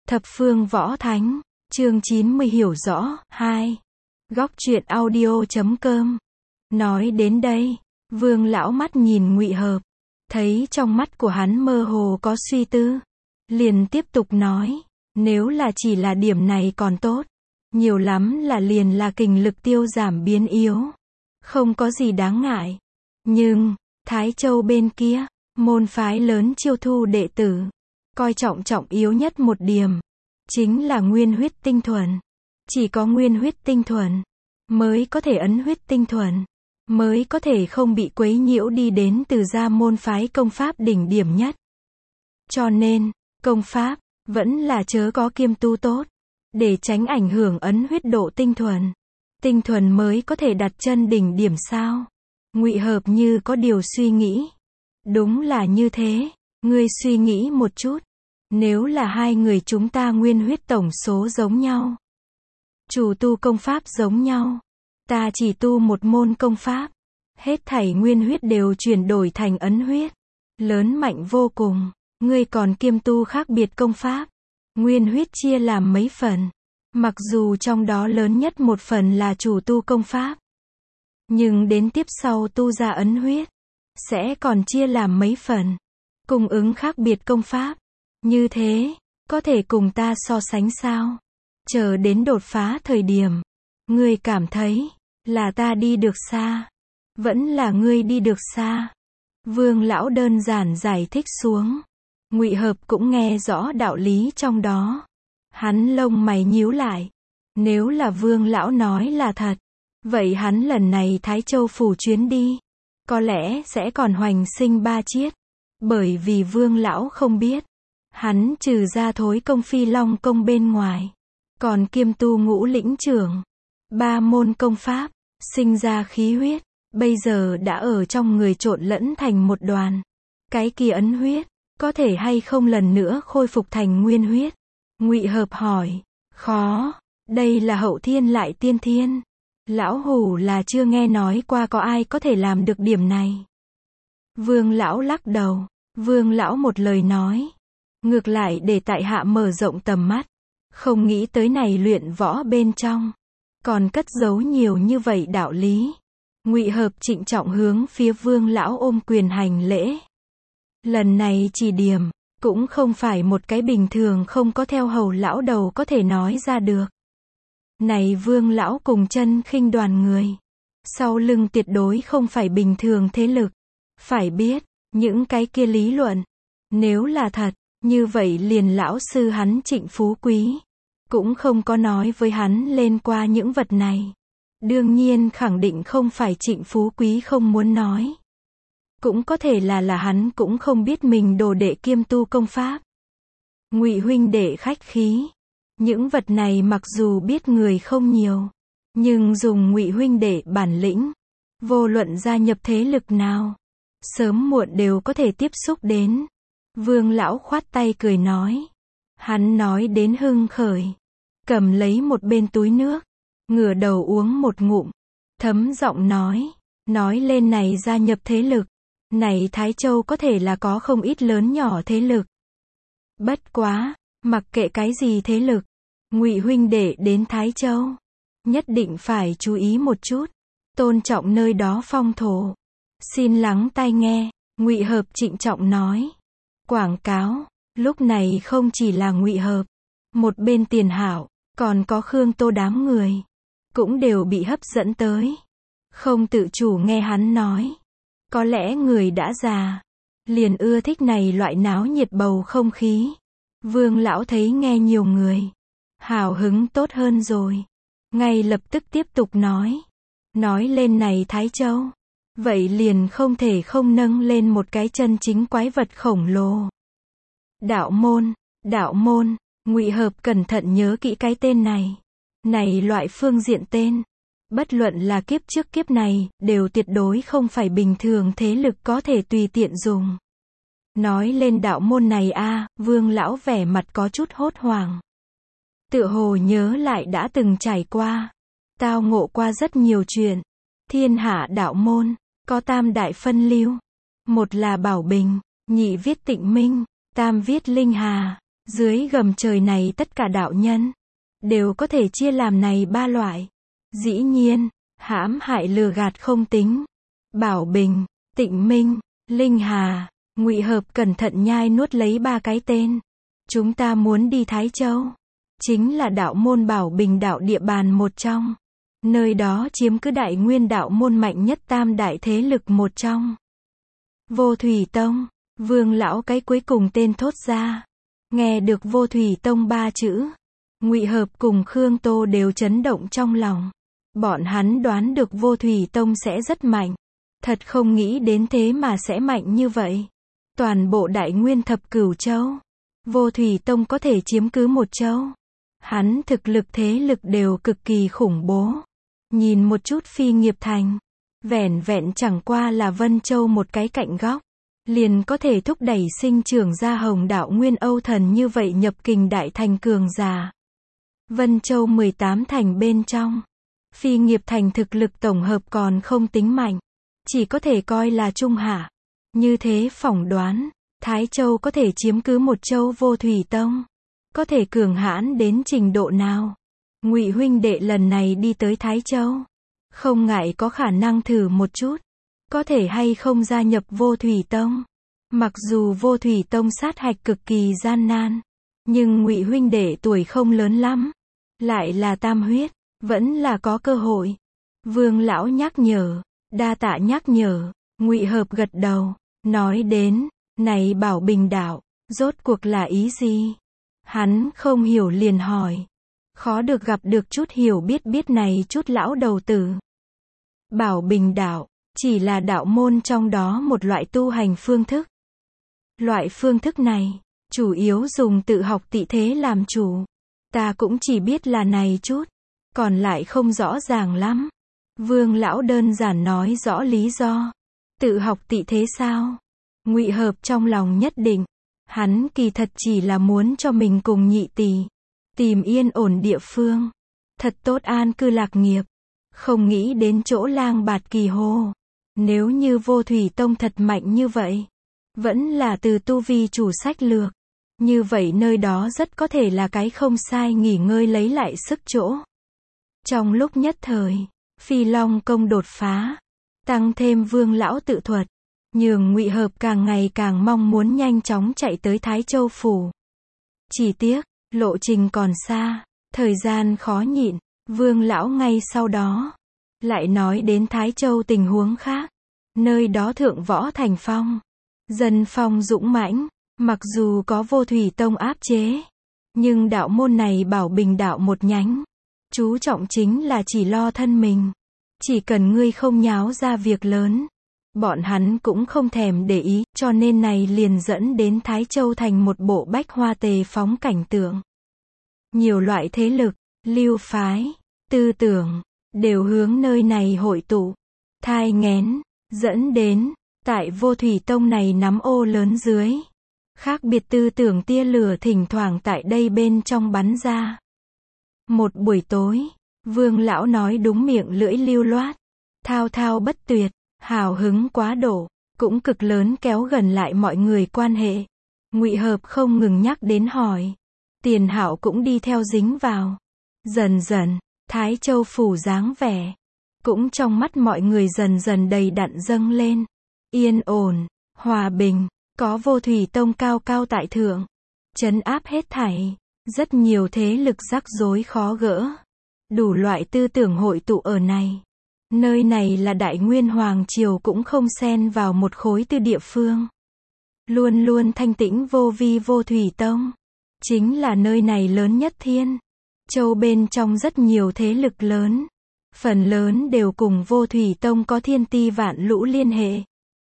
Thập phương võ thánh, chương 90 hiểu rõ, 2. Góc truyện audio.com. Nói đến đây, Vương lão mắt nhìn Ngụy Hợp, thấy trong mắt của hắn mơ hồ có suy tư, liền tiếp tục nói, nếu là chỉ là điểm này còn tốt, nhiều lắm là liền là kình lực tiêu giảm biến yếu, không có gì đáng ngại. Nhưng, Thái Châu bên kia, môn phái lớn chiêu thu đệ tử, coi trọng trọng yếu nhất một điểm, chính là nguyên huyết tinh thuần. Chỉ có nguyên huyết tinh thuần, mới có thể ấn huyết tinh thuần, mới có thể không bị quấy nhiễu đi đến từ gia môn phái công pháp đỉnh điểm nhất. Cho nên, công pháp, vẫn là chớ có kiêm tu tốt, để tránh ảnh hưởng ấn huyết độ tinh thuần. Tinh thuần mới có thể đặt chân đỉnh điểm sao? Ngụy Hợp như có điều suy nghĩ. Đúng là như thế, ngươi suy nghĩ một chút. Nếu là hai người chúng ta nguyên huyết tổng số giống nhau, chủ tu công pháp giống nhau, ta chỉ tu một môn công pháp, hết thảy nguyên huyết đều chuyển đổi thành ấn huyết, lớn mạnh vô cùng. Ngươi còn kiêm tu khác biệt công pháp, nguyên huyết chia làm mấy phần, mặc dù trong đó lớn nhất một phần là chủ tu công pháp, nhưng đến tiếp sau tu ra ấn huyết, sẽ còn chia làm mấy phần, cung ứng khác biệt công pháp. Như thế, có thể cùng ta so sánh sao? Chờ đến đột phá thời điểm, ngươi cảm thấy, là ta đi được xa, vẫn là ngươi đi được xa. Vương lão đơn giản giải thích xuống. Ngụy Hợp cũng nghe rõ đạo lý trong đó. Hắn lông mày nhíu lại. Nếu là Vương lão nói là thật, vậy hắn lần này Thái Châu phủ chuyến đi, có lẽ sẽ còn hoành sinh ba chiết. Bởi vì Vương lão không biết, hắn trừ ra thối công Phi Long công bên ngoài, còn kiêm tu ngũ lĩnh trưởng, ba môn công pháp, sinh ra khí huyết, bây giờ đã ở trong người trộn lẫn thành một đoàn. Cái kia ấn huyết, có thể hay không lần nữa khôi phục thành nguyên huyết? Ngụy Hợp hỏi. Khó, đây là hậu thiên lại tiên thiên. Lão hủ là chưa nghe nói qua có ai có thể làm được điểm này. Vương lão lắc đầu. Vương lão một lời nói, ngược lại để tại hạ mở rộng tầm mắt, không nghĩ tới này luyện võ bên trong, còn cất giấu nhiều như vậy đạo lý. Ngụy Hợp trịnh trọng hướng phía Vương lão ôm quyền hành lễ. Lần này chỉ điểm, cũng không phải một cái bình thường không có theo hầu lão đầu có thể nói ra được. Này Vương lão cùng chân khinh đoàn người, sau lưng tuyệt đối không phải bình thường thế lực. Phải biết, những cái kia lý luận, nếu là thật, như vậy liền lão sư hắn Trịnh Phú Quý, cũng không có nói với hắn lên qua những vật này. Đương nhiên khẳng định không phải Trịnh Phú Quý không muốn nói. Cũng có thể là hắn cũng không biết mình đồ đệ kiêm tu công pháp. Ngụy huynh đệ khách khí. Những vật này mặc dù biết người không nhiều, nhưng dùng Ngụy huynh đệ bản lĩnh, vô luận gia nhập thế lực nào, sớm muộn đều có thể tiếp xúc đến. Vương lão khoát tay cười nói. Hắn nói đến hưng khởi, cầm lấy một bên túi nước, ngửa đầu uống một ngụm, thấm giọng nói lên này gia nhập thế lực, này Thái Châu có thể là có không ít lớn nhỏ thế lực. Bất quá, mặc kệ cái gì thế lực, Ngụy huynh đệ đến Thái Châu, nhất định phải chú ý một chút, tôn trọng nơi đó phong thổ. Xin lắng tai nghe, Ngụy Hợp trịnh trọng nói. Quảng cáo, lúc này không chỉ là Ngụy Hợp, một bên Tiền Hạo, còn có Khương Tô đám người, cũng đều bị hấp dẫn tới. Không tự chủ nghe hắn nói. Có lẽ người đã già, liền ưa thích này loại náo nhiệt bầu không khí. Vương lão thấy nghe nhiều người, hào hứng tốt hơn rồi. Ngay lập tức tiếp tục nói lên này Thái Châu, vậy liền không thể không nâng lên một cái chân chính quái vật khổng lồ. Đạo môn, Ngụy Hợp cẩn thận nhớ kỹ cái tên này. Này loại phương diện tên, bất luận là kiếp trước kiếp này, đều tuyệt đối không phải bình thường thế lực có thể tùy tiện dùng. Nói lên đạo môn này Vương lão vẻ mặt có chút hốt hoảng. Tựa hồ nhớ lại đã từng trải qua, tao ngộ qua rất nhiều chuyện. Thiên hạ đạo môn, có tam đại phân lưu. Một là Bảo Bình, nhị viết Tịnh Minh, tam viết Linh Hà. Dưới gầm trời này tất cả đạo nhân đều có thể chia làm này ba loại. Dĩ nhiên, hãm hại lừa gạt không tính. Bảo Bình, Tịnh Minh, Linh Hà, Ngụy Hợp cẩn thận nhai nuốt lấy ba cái tên. Chúng ta muốn đi Thái Châu. Chính là đạo môn Bảo Bình đạo địa bàn một trong. Nơi đó chiếm cứ Đại Nguyên đạo môn mạnh nhất tam đại thế lực một trong. Vô Thủy Tông, Vương lão cái cuối cùng tên thốt ra. Nghe được Vô Thủy Tông ba chữ, Ngụy Hợp cùng Khương Tô đều chấn động trong lòng. Bọn hắn đoán được Vô Thủy Tông sẽ rất mạnh. Thật không nghĩ đến thế mà sẽ mạnh như vậy. Toàn bộ Đại Nguyên thập cửu châu, Vô Thủy Tông có thể chiếm cứ một châu. Hắn thực lực thế lực đều cực kỳ khủng bố. Nhìn một chút Phi Nghiệp Thành, vẻn vẹn chẳng qua là Vân Châu một cái cạnh góc, liền có thể thúc đẩy sinh trưởng ra Hồng đạo Nguyên Âu thần như vậy nhập kình đại thành cường giả. Vân Châu 18 thành bên trong, Phi Nghiệp Thành thực lực tổng hợp còn không tính mạnh, chỉ có thể coi là trung hạ. Như thế phỏng đoán, Thái Châu có thể chiếm cứ một châu Vô Thủy Tông, có thể cường hãn đến trình độ nào? Ngụy huynh đệ lần này đi tới Thái Châu, không ngại có khả năng thử một chút, có thể hay không gia nhập Vô Thủy Tông. Mặc dù Vô Thủy Tông sát hạch cực kỳ gian nan, nhưng Ngụy huynh đệ tuổi không lớn lắm, lại là tam huyết, vẫn là có cơ hội. Vương lão nhắc nhở, đa tạ nhắc nhở. Ngụy Hợp gật đầu, nói đến, này Bảo Bình đạo, rốt cuộc là ý gì? Hắn không hiểu liền hỏi. Khó được gặp được chút hiểu biết này chút lão đầu tử. Bảo Bình đạo, chỉ là đạo môn trong đó một loại tu hành phương thức. Loại phương thức này, chủ yếu dùng tự học tị thế làm chủ. Ta cũng chỉ biết là này chút, còn lại không rõ ràng lắm. Vương lão đơn giản nói rõ lý do. Tự học tị thế sao? Ngụy Hợp trong lòng nhất định, hắn kỳ thật chỉ là muốn cho mình cùng nhị tỷ tìm yên ổn địa phương, thật tốt an cư lạc nghiệp, không nghĩ đến chỗ lang bạt kỳ hồ. Nếu như Vô Thủy Tông thật mạnh như vậy, vẫn là từ tu vi chủ sách lược, như vậy nơi đó rất có thể là cái không sai nghỉ ngơi lấy lại sức chỗ. Trong lúc nhất thời, Phi Long công đột phá, tăng thêm Vương lão tự thuật, nhường Ngụy Hợp càng ngày càng mong muốn nhanh chóng chạy tới Thái Châu phủ. Chỉ tiếc, lộ trình còn xa, thời gian khó nhịn. Vương lão ngay sau đó lại nói đến Thái Châu tình huống khác. Nơi đó thượng võ thành phong, dân phong dũng mãnh, mặc dù có Vô Thủy Tông áp chế, nhưng đạo môn này Bảo Bình đạo một nhánh, chú trọng chính là chỉ lo thân mình. Chỉ cần ngươi không nháo ra việc lớn, bọn hắn cũng không thèm để ý, cho nên này liền dẫn đến Thái Châu thành một bộ bách hoa tề phóng cảnh tượng. Nhiều loại thế lực, lưu phái, tư tưởng, đều hướng nơi này hội tụ, thai nghén, dẫn đến, tại Vô Thủy Tông này nắm ô lớn dưới. Khác biệt tư tưởng tia lửa thỉnh thoảng tại đây bên trong bắn ra. Một buổi tối, Vương lão nói đúng miệng lưỡi lưu loát, thao thao bất tuyệt, hào hứng quá độ, cũng cực lớn kéo gần lại mọi người quan hệ. Ngụy Hợp không ngừng nhắc đến hỏi. Tiền Hạo cũng đi theo dính vào. Dần dần, Thái Châu phủ dáng vẻ, cũng trong mắt mọi người dần dần đầy đặn dâng lên. Yên ổn, hòa bình, có Vô Thủy Tông cao cao tại thượng, trấn áp hết thảy, rất nhiều thế lực rắc rối khó gỡ. Đủ loại tư tưởng hội tụ ở này. Nơi này là Đại Nguyên Hoàng Triều cũng không xen vào một khối tư địa phương. Luôn luôn thanh tĩnh vô vi Vô Thủy Tông. Chính là nơi này lớn nhất Thiên Châu bên trong rất nhiều thế lực lớn. Phần lớn đều cùng Vô Thủy Tông có thiên ti vạn lũ liên hệ.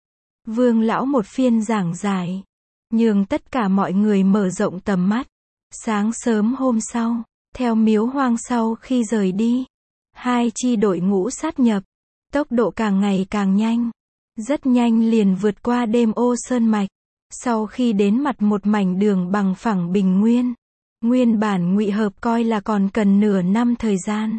Vương lão một phiên giảng giải, nhường tất cả mọi người mở rộng tầm mắt. Sáng sớm hôm sau, theo Miếu Hoang sau khi rời đi, hai chi đội ngũ sát nhập, tốc độ càng ngày càng nhanh. Rất nhanh liền vượt qua đêm ô sơn mạch. Sau khi đến mặt một mảnh đường bằng phẳng bình nguyên, nguyên bản Ngụy Hợp coi là còn cần nửa năm thời gian.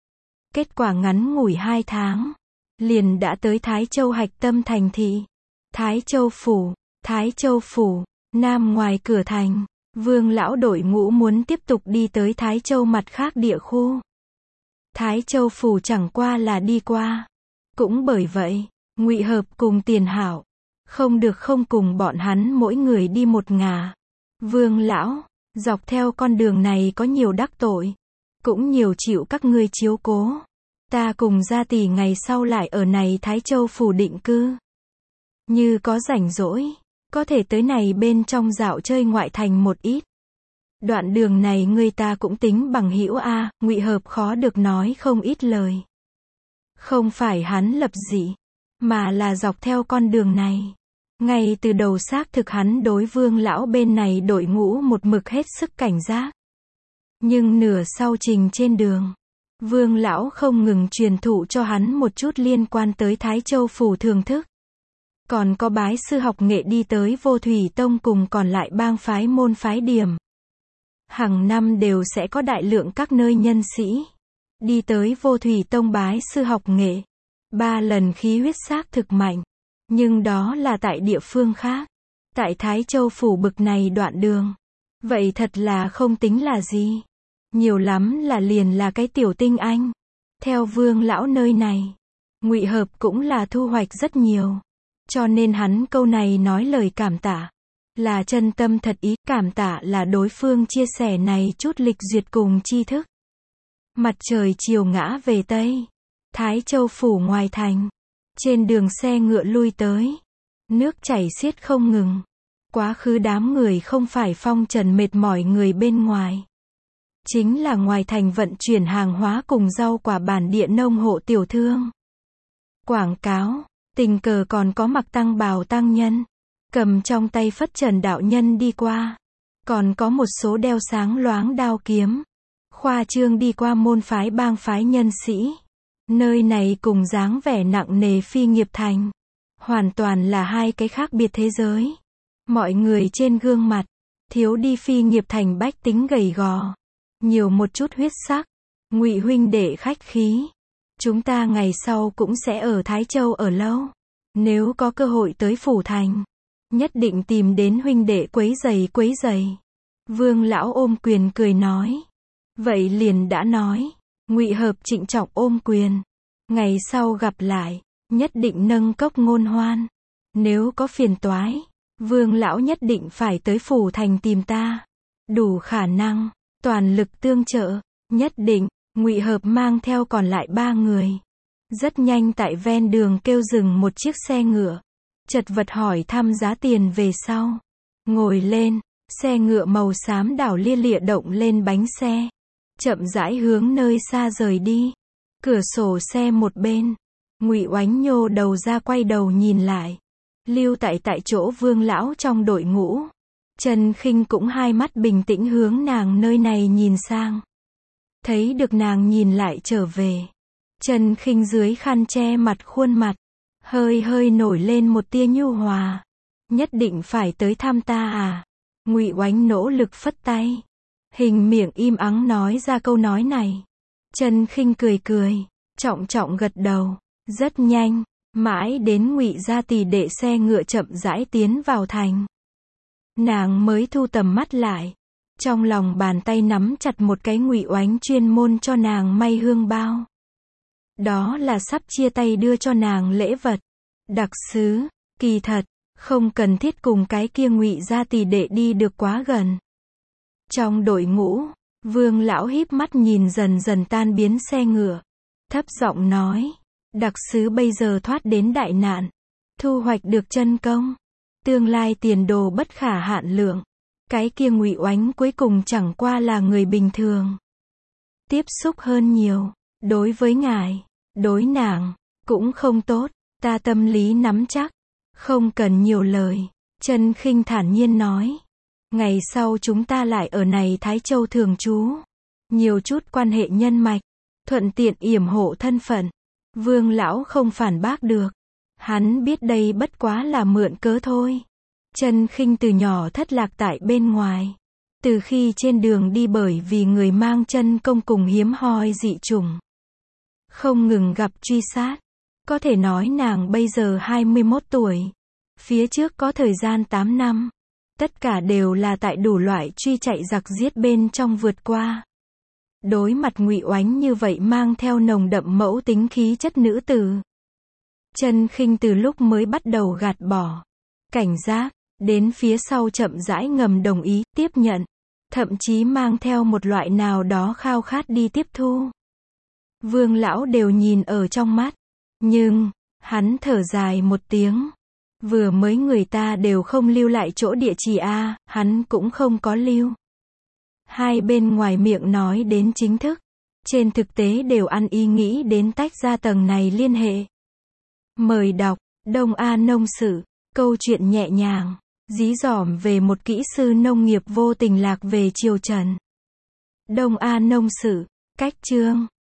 Kết quả ngắn ngủi 2 tháng, liền đã tới Thái Châu hạch tâm thành thị. Thái Châu phủ, Nam ngoài cửa thành, Vương lão đội ngũ muốn tiếp tục đi tới Thái Châu mặt khác địa khu. Thái Châu phủ chẳng qua là đi qua. Cũng bởi vậy, Ngụy Hợp cùng Tiền Hạo không cùng bọn hắn mỗi người đi một ngả. Vương lão, dọc theo con đường này có nhiều đắc tội, cũng nhiều chịu các ngươi chiếu cố. Ta cùng gia tỷ ngày sau lại ở này Thái Châu phủ định cư. Như có rảnh rỗi, có thể tới này bên trong dạo chơi ngoại thành một ít. Đoạn đường này người ta cũng tính bằng hữu a. Ngụy Hợp khó được nói không ít lời. Không phải hắn lập dị, mà là dọc theo con đường này. Ngay từ đầu xác thực hắn đối Vương lão bên này đội ngũ một mực hết sức cảnh giác. Nhưng nửa sau trình trên đường, Vương lão không ngừng truyền thụ cho hắn một chút liên quan tới Thái Châu phủ thưởng thức. Còn có bái sư học nghệ đi tới Vô Thủy Tông cùng còn lại bang phái môn phái điểm. Hàng năm đều sẽ có đại lượng các nơi nhân sĩ đi tới Vô Thủy Tông bái sư học nghệ. 3 lần khí huyết xác thực mạnh. Nhưng đó là tại địa phương khác. Tại Thái Châu phủ bực này đoạn đường. Vậy thật là không tính là gì. Nhiều lắm là liền là cái tiểu tinh anh. Theo Vương lão nơi này, Ngụy Hợp cũng là thu hoạch rất nhiều. Cho nên hắn câu này nói lời cảm tạ. Là chân tâm thật ý, cảm tạ là đối phương chia sẻ này chút lịch duyệt cùng tri thức. Mặt trời chiều ngã về Tây. Thái Châu phủ ngoài thành. Trên đường xe ngựa lui tới. Nước chảy xiết không ngừng. Quá khứ đám người không phải phong trần mệt mỏi người bên ngoài. Chính là ngoài thành vận chuyển hàng hóa cùng rau quả bản địa nông hộ tiểu thương. Quảng cáo, tình cờ còn có mặc tăng bào tăng nhân. Cầm trong tay phất trần đạo nhân đi qua. Còn có một số đeo sáng loáng đao kiếm. Khoa trương đi qua môn phái bang phái nhân sĩ. Nơi này cùng dáng vẻ nặng nề phi nghiệp thành. Hoàn toàn là hai cái khác biệt thế giới. Mọi người trên gương mặt, thiếu đi phi nghiệp thành bách tính gầy gò. Nhiều một chút huyết sắc. Ngụy huynh đệ khách khí. Chúng ta ngày sau cũng sẽ ở Thái Châu ở lâu. Nếu có cơ hội tới phủ thành, nhất định tìm đến huynh đệ quấy giày. Vương lão ôm quyền cười nói. Vậy liền đã nói. Ngụy Hợp trịnh trọng ôm quyền. Ngày sau gặp lại, nhất định nâng cốc ngôn hoan. Nếu có phiền toái, Vương lão nhất định phải tới phủ thành tìm ta. Đủ khả năng, toàn lực tương trợ, nhất định. Ngụy Hợp mang theo còn lại 3 người. Rất nhanh tại ven đường kêu dừng một chiếc xe ngựa. Chật vật hỏi thăm giá tiền về sau. Ngồi lên, xe ngựa màu xám đảo lia lịa động lên bánh xe. Chậm rãi hướng nơi xa rời đi. Cửa sổ xe một bên. Ngụy Oánh nhô đầu ra quay đầu nhìn lại. Lưu tại chỗ Vương lão trong đội ngũ. Trần Khinh cũng hai mắt bình tĩnh hướng nàng nơi này nhìn sang. Thấy được nàng nhìn lại trở về. Trần Khinh dưới khăn che mặt khuôn mặt. Hơi nổi lên một tia nhu hòa. Nhất định phải tới thăm ta à? Ngụy Oánh nỗ lực phất tay. Hình miệng im ắng nói ra câu nói này. Trần Khinh cười, trọng gật đầu. Rất nhanh, mãi đến Ngụy gia tỷ đệ xe ngựa chậm rãi tiến vào thành. Nàng mới thu tầm mắt lại. Trong lòng bàn tay nắm chặt một cái Ngụy Oánh chuyên môn cho nàng may hương bao. Đó là sắp chia tay đưa cho nàng lễ vật. Đặc sứ, kỳ thật, không cần thiết cùng cái kia Ngụy gia tỷ đệ đi được quá gần. Trong đội ngũ, Vương lão híp mắt nhìn dần dần tan biến xe ngựa. Thấp giọng nói, đặc sứ bây giờ thoát đến đại nạn. Thu hoạch được chân công. Tương lai tiền đồ bất khả hạn lượng. Cái kia Ngụy Oánh cuối cùng chẳng qua là người bình thường. Tiếp xúc hơn nhiều. Đối với ngài, đối nàng, cũng không tốt. Ta tâm lý nắm chắc. Không cần nhiều lời. Trần Khinh thản nhiên nói. Ngày sau chúng ta lại ở này Thái Châu thường trú. Nhiều chút quan hệ nhân mạch. Thuận tiện yểm hộ thân phận. Vương lão không phản bác được. Hắn biết đây bất quá là mượn cớ thôi. Trần Khinh từ nhỏ thất lạc tại bên ngoài. Từ khi trên đường đi bởi vì người mang chân công cùng hiếm hoi dị chủng. Không ngừng gặp truy sát. Có thể nói nàng bây giờ 21 tuổi. Phía trước có thời gian 8 năm. Tất cả đều là tại đủ loại truy chạy giặc giết bên trong vượt qua. Đối mặt Ngụy Oánh như vậy mang theo nồng đậm mẫu tính khí chất nữ tử. Chân Khinh từ lúc mới bắt đầu gạt bỏ cảnh giác, đến phía sau chậm rãi ngầm đồng ý, tiếp nhận, thậm chí mang theo một loại nào đó khao khát đi tiếp thu. Vương lão đều nhìn ở trong mắt, nhưng, hắn thở dài một tiếng. Vừa mới người ta đều không lưu lại chỗ địa chỉ a, hắn cũng không có lưu. Hai bên ngoài miệng nói đến chính thức, trên thực tế đều ăn ý nghĩ đến tách ra tầng này liên hệ. Mời đọc, Đông A Nông Sự, câu chuyện nhẹ nhàng, dí dỏm về một kỹ sư nông nghiệp vô tình lạc về triều Trần. Đông A Nông Sự, cách chương